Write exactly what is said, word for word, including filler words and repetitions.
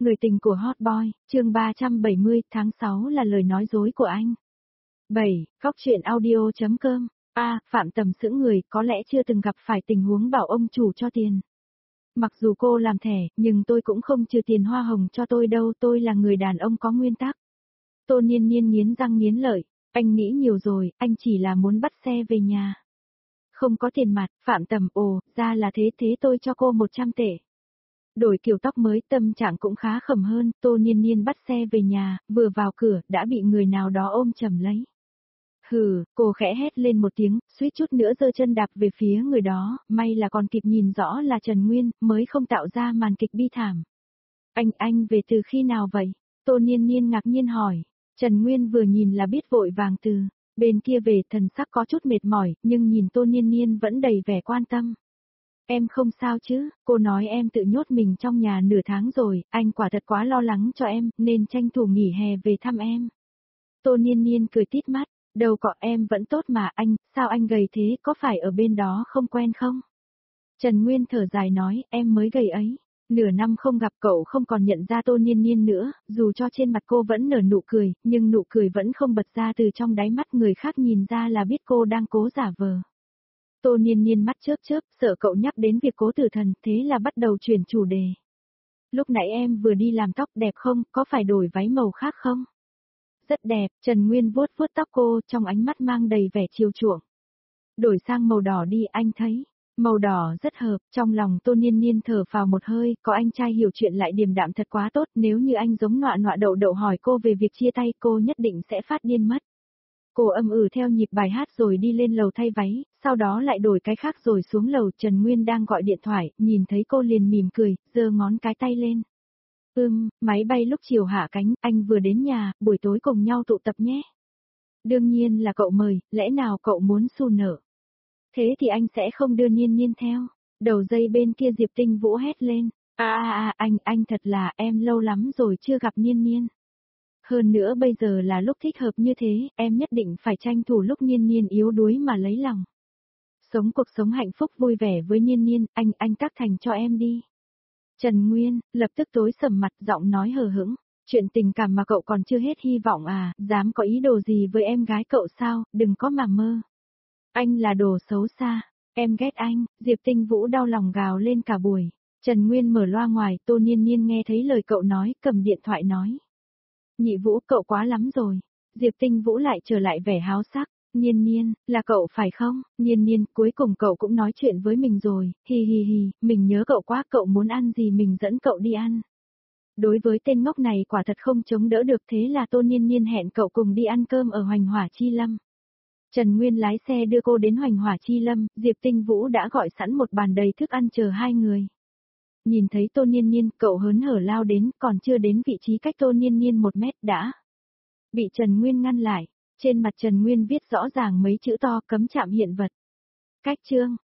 Người tình của Hot Boy, chương ba trăm bảy mươi, tháng sáu là lời nói dối của anh. bảy. Góc truyện audio.com. A. Phạm Tầm sững người, có lẽ chưa từng gặp phải tình huống bảo ông chủ cho tiền. Mặc dù cô làm thẻ, nhưng tôi cũng không trừ tiền hoa hồng cho tôi đâu, tôi là người đàn ông có nguyên tắc. Tô Niên Niên nghiến răng nghiến lợi, anh nghĩ nhiều rồi, anh chỉ là muốn bắt xe về nhà. Không có tiền mặt, Phạm Tầm, ồ, ra là thế, thế tôi cho cô một trăm tệ. Đổi kiểu tóc mới, tâm trạng cũng khá khẩm hơn, Tô Niên Niên bắt xe về nhà, vừa vào cửa, đã bị người nào đó ôm chầm lấy. Hừ, cô khẽ hét lên một tiếng, suýt chút nữa giơ chân đạp về phía người đó, may là còn kịp nhìn rõ là Trần Nguyên, mới không tạo ra màn kịch bi thảm. Anh, anh về từ khi nào vậy? Tô Niên Niên ngạc nhiên hỏi. Trần Nguyên vừa nhìn là biết vội vàng từ bên kia về, thần sắc có chút mệt mỏi, nhưng nhìn Tô Niên Niên vẫn đầy vẻ quan tâm. Em không sao chứ, cô nói em tự nhốt mình trong nhà nửa tháng rồi, anh quả thật quá lo lắng cho em, nên tranh thủ nghỉ hè về thăm em. Tô Niên Niên cười tít mắt, đâu có, em vẫn tốt mà anh, sao anh gầy thế, có phải ở bên đó không quen không? Trần Nguyên thở dài nói, em mới gầy ấy. Nửa năm không gặp cậu không còn nhận ra Tô Niên Niên nữa, dù cho trên mặt cô vẫn nở nụ cười, nhưng nụ cười vẫn không bật ra từ trong đáy mắt, người khác nhìn ra là biết cô đang cố giả vờ. Tô Niên Niên mắt chớp chớp, sợ cậu nhắc đến việc Cố Tử Thần, thế là bắt đầu chuyển chủ đề. Lúc nãy em vừa đi làm tóc đẹp không, có phải đổi váy màu khác không? Rất đẹp, Trần Nguyên vuốt vuốt tóc cô, trong ánh mắt mang đầy vẻ chiều chuộng. Đổi sang màu đỏ đi, anh thấy. Màu đỏ rất hợp, trong lòng Tô Niên Niên thở phào một hơi, có anh trai hiểu chuyện lại điềm đạm thật quá tốt, nếu như anh giống nọa nọa đậu đậu hỏi cô về việc chia tay, cô nhất định sẽ phát điên mất. Cô âm ừ theo nhịp bài hát rồi đi lên lầu thay váy, sau đó lại đổi cái khác rồi xuống lầu. Trần Nguyên đang gọi điện thoại, nhìn thấy cô liền mỉm cười, giơ ngón cái tay lên. Ừm, máy bay lúc chiều hạ cánh, anh vừa đến nhà, buổi tối cùng nhau tụ tập nhé. Đương nhiên là cậu mời, lẽ nào cậu muốn xù nợ? Thế thì anh sẽ không đưa Niên Niên theo. Đầu dây bên kia Diệp Tinh Vũ hét lên. À à à, anh, anh thật là, em lâu lắm rồi chưa gặp Niên Niên. Hơn nữa bây giờ là lúc thích hợp như thế, em nhất định phải tranh thủ lúc Niên Niên yếu đuối mà lấy lòng. Sống cuộc sống hạnh phúc vui vẻ với Niên Niên, anh, anh tác thành cho em đi. Trần Nguyên, lập tức tối sầm mặt, giọng nói hờ hững. Chuyện tình cảm mà cậu còn chưa hết hy vọng à, dám có ý đồ gì với em gái cậu sao, đừng có mà mơ. Anh là đồ xấu xa, em ghét anh, Diệp Tinh Vũ đau lòng gào lên cả buổi. Trần Nguyên mở loa ngoài, Tô Niên Niên nghe thấy lời cậu nói, cầm điện thoại nói. Nhị Vũ, cậu quá lắm rồi. Diệp Tinh Vũ lại trở lại vẻ háo sắc. Niên Niên, là cậu phải không? Niên Niên, cuối cùng cậu cũng nói chuyện với mình rồi, hi hi hi, mình nhớ cậu quá, cậu muốn ăn gì mình dẫn cậu đi ăn. Đối với tên ngốc này quả thật không chống đỡ được, thế là Tô Niên Niên hẹn cậu cùng đi ăn cơm ở Hoành Hỏa Chi Lâm. Trần Nguyên lái xe đưa cô đến Hoành Hỏa Chi Lâm, Diệp Tinh Vũ đã gọi sẵn một bàn đầy thức ăn chờ hai người. Nhìn thấy Tô Niên Niên, cậu hớn hở lao đến, còn chưa đến vị trí cách Tô Niên Niên một mét đã bị Trần Nguyên ngăn lại. Trên mặt Trần Nguyên viết rõ ràng mấy chữ to, cấm chạm hiện vật. Cách chương.